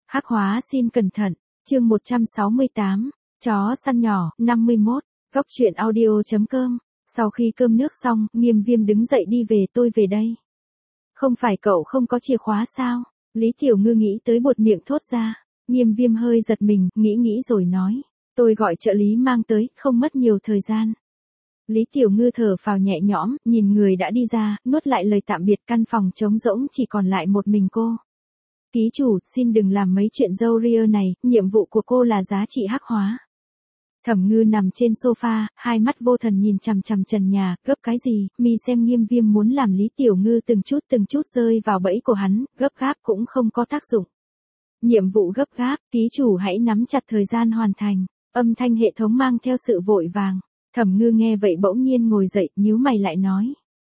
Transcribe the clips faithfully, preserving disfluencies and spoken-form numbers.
Hắc hóa xin cẩn thận, chương một trăm sáu mươi tám, chó săn nhỏ, năm mươi mốt, góc truyện audio.com. Sau khi cơm nước xong, Nghiêm Viêm đứng dậy đi về, tôi về đây. Không phải cậu không có chìa khóa sao? Lý Tiểu Ngư nghĩ tới buột miệng thốt ra. Nghiêm Viêm hơi giật mình, nghĩ nghĩ rồi nói. Tôi gọi trợ lý mang tới, không mất nhiều thời gian. Lý Tiểu Ngư thở phào nhẹ nhõm, nhìn người đã đi ra, nuốt lại lời tạm biệt. Căn phòng trống rỗng chỉ còn lại một mình cô. Ký chủ, xin đừng làm mấy chuyện dâu ria này, nhiệm vụ của cô là giá trị hắc hóa. Thẩm Ngư nằm trên sofa, hai mắt vô thần nhìn chằm chằm trần nhà, gấp cái gì, mi xem Nghiêm Viêm muốn làm Lý Tiểu Ngư từng chút từng chút rơi vào bẫy của hắn, gấp gáp cũng không có tác dụng. Nhiệm vụ gấp gáp, ký chủ hãy nắm chặt thời gian hoàn thành, âm thanh hệ thống mang theo sự vội vàng. Thẩm Ngư nghe vậy bỗng nhiên ngồi dậy, nhíu mày lại nói.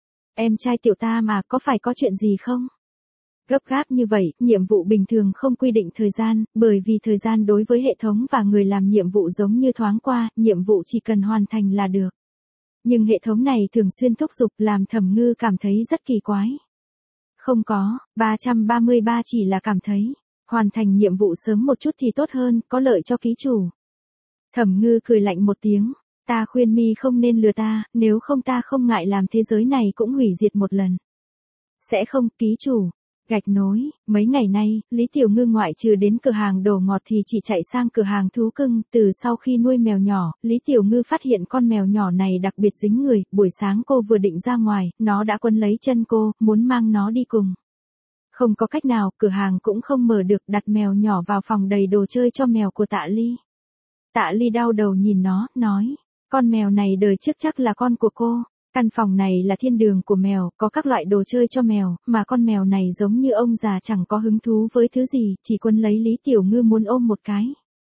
Em trai tiểu ta mà, có phải có chuyện gì không? Gấp gáp như vậy, nhiệm vụ bình thường không quy định thời gian, bởi vì thời gian đối với hệ thống và người làm nhiệm vụ giống như thoáng qua, nhiệm vụ chỉ cần hoàn thành là được. Nhưng hệ thống này thường xuyên thúc giục làm Thẩm Ngư cảm thấy rất kỳ quái. Không có, ba trăm ba mươi ba chỉ là cảm thấy, hoàn thành nhiệm vụ sớm một chút thì tốt hơn, có lợi cho ký chủ. Thẩm Ngư cười lạnh một tiếng, ta khuyên mi không nên lừa ta, nếu không ta không ngại làm thế giới này cũng hủy diệt một lần. Sẽ không, ký chủ. Gạch nối, mấy ngày nay, Lý Tiểu Ngư ngoại trừ đến cửa hàng đồ ngọt thì chỉ chạy sang cửa hàng thú cưng. Từ sau khi nuôi mèo nhỏ, Lý Tiểu Ngư phát hiện con mèo nhỏ này đặc biệt dính người. Buổi sáng cô vừa định ra ngoài, nó đã quấn lấy chân cô, muốn mang nó đi cùng. Không có cách nào, cửa hàng cũng không mở được, đặt mèo nhỏ vào phòng đầy đồ chơi cho mèo của Tạ Ly. Tạ Ly đau đầu nhìn nó, nói, con mèo này đời trước chắc là con của cô. Căn phòng này là thiên đường của mèo, có các loại đồ chơi cho mèo, mà con mèo này giống như ông già chẳng có hứng thú với thứ gì, chỉ quấn lấy Lý Tiểu Ngư muốn ôm một cái.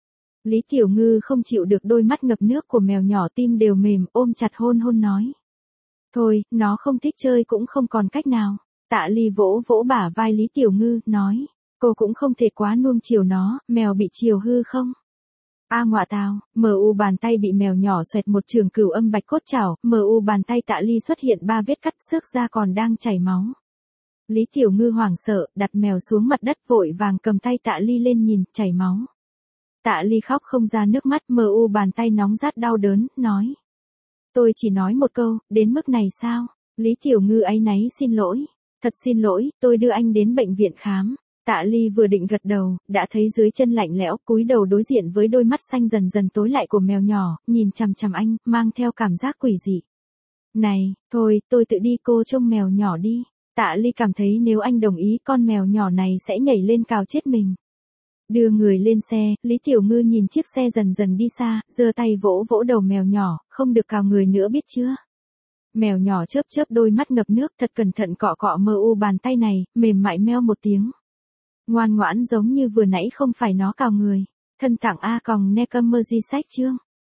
Lý Tiểu Ngư không chịu được đôi mắt ngập nước của mèo nhỏ, tim đều mềm, ôm chặt hôn hôn nói. Thôi, nó không thích chơi cũng không còn cách nào. Tạ Ly vỗ vỗ bả vai Lý Tiểu Ngư, nói, cô cũng không thể quá nuông chiều nó, mèo bị chiều hư không? A à, ngọa tào, mờ u bàn tay bị mèo nhỏ xoẹt một trường cửu âm bạch cốt chảo, mờ u bàn tay Tạ Ly xuất hiện ba vết cắt, xước ra còn đang chảy máu. Lý Tiểu Ngư hoảng sợ, đặt mèo xuống mặt đất, vội vàng cầm tay Tạ Ly lên nhìn, chảy máu. Tạ Ly khóc không ra nước mắt, mờ u bàn tay nóng rát đau đớn, nói. Tôi chỉ nói một câu, đến mức này sao? Lý Tiểu Ngư áy náy xin lỗi. Thật xin lỗi, tôi đưa anh đến bệnh viện khám. Tạ Ly vừa định gật đầu, đã thấy dưới chân lạnh lẽo, cúi đầu đối diện với đôi mắt xanh dần dần tối lại của mèo nhỏ, nhìn chằm chằm anh, mang theo cảm giác quỷ dị. Này, thôi, tôi tự đi, cô trông mèo nhỏ đi. Tạ Ly cảm thấy nếu anh đồng ý con mèo nhỏ này sẽ nhảy lên cào chết mình. Đưa người lên xe, Lý Tiểu Ngư nhìn chiếc xe dần dần đi xa, giơ tay vỗ vỗ đầu mèo nhỏ, không được cào người nữa biết chưa? Mèo nhỏ chớp chớp đôi mắt ngập nước, thật cẩn thận cọ cọ mờ u bàn tay này, mềm mại meo một tiếng. Ngoan ngoãn giống như vừa nãy không phải nó cào người. Thân tặng A còng Necommergy sách chương.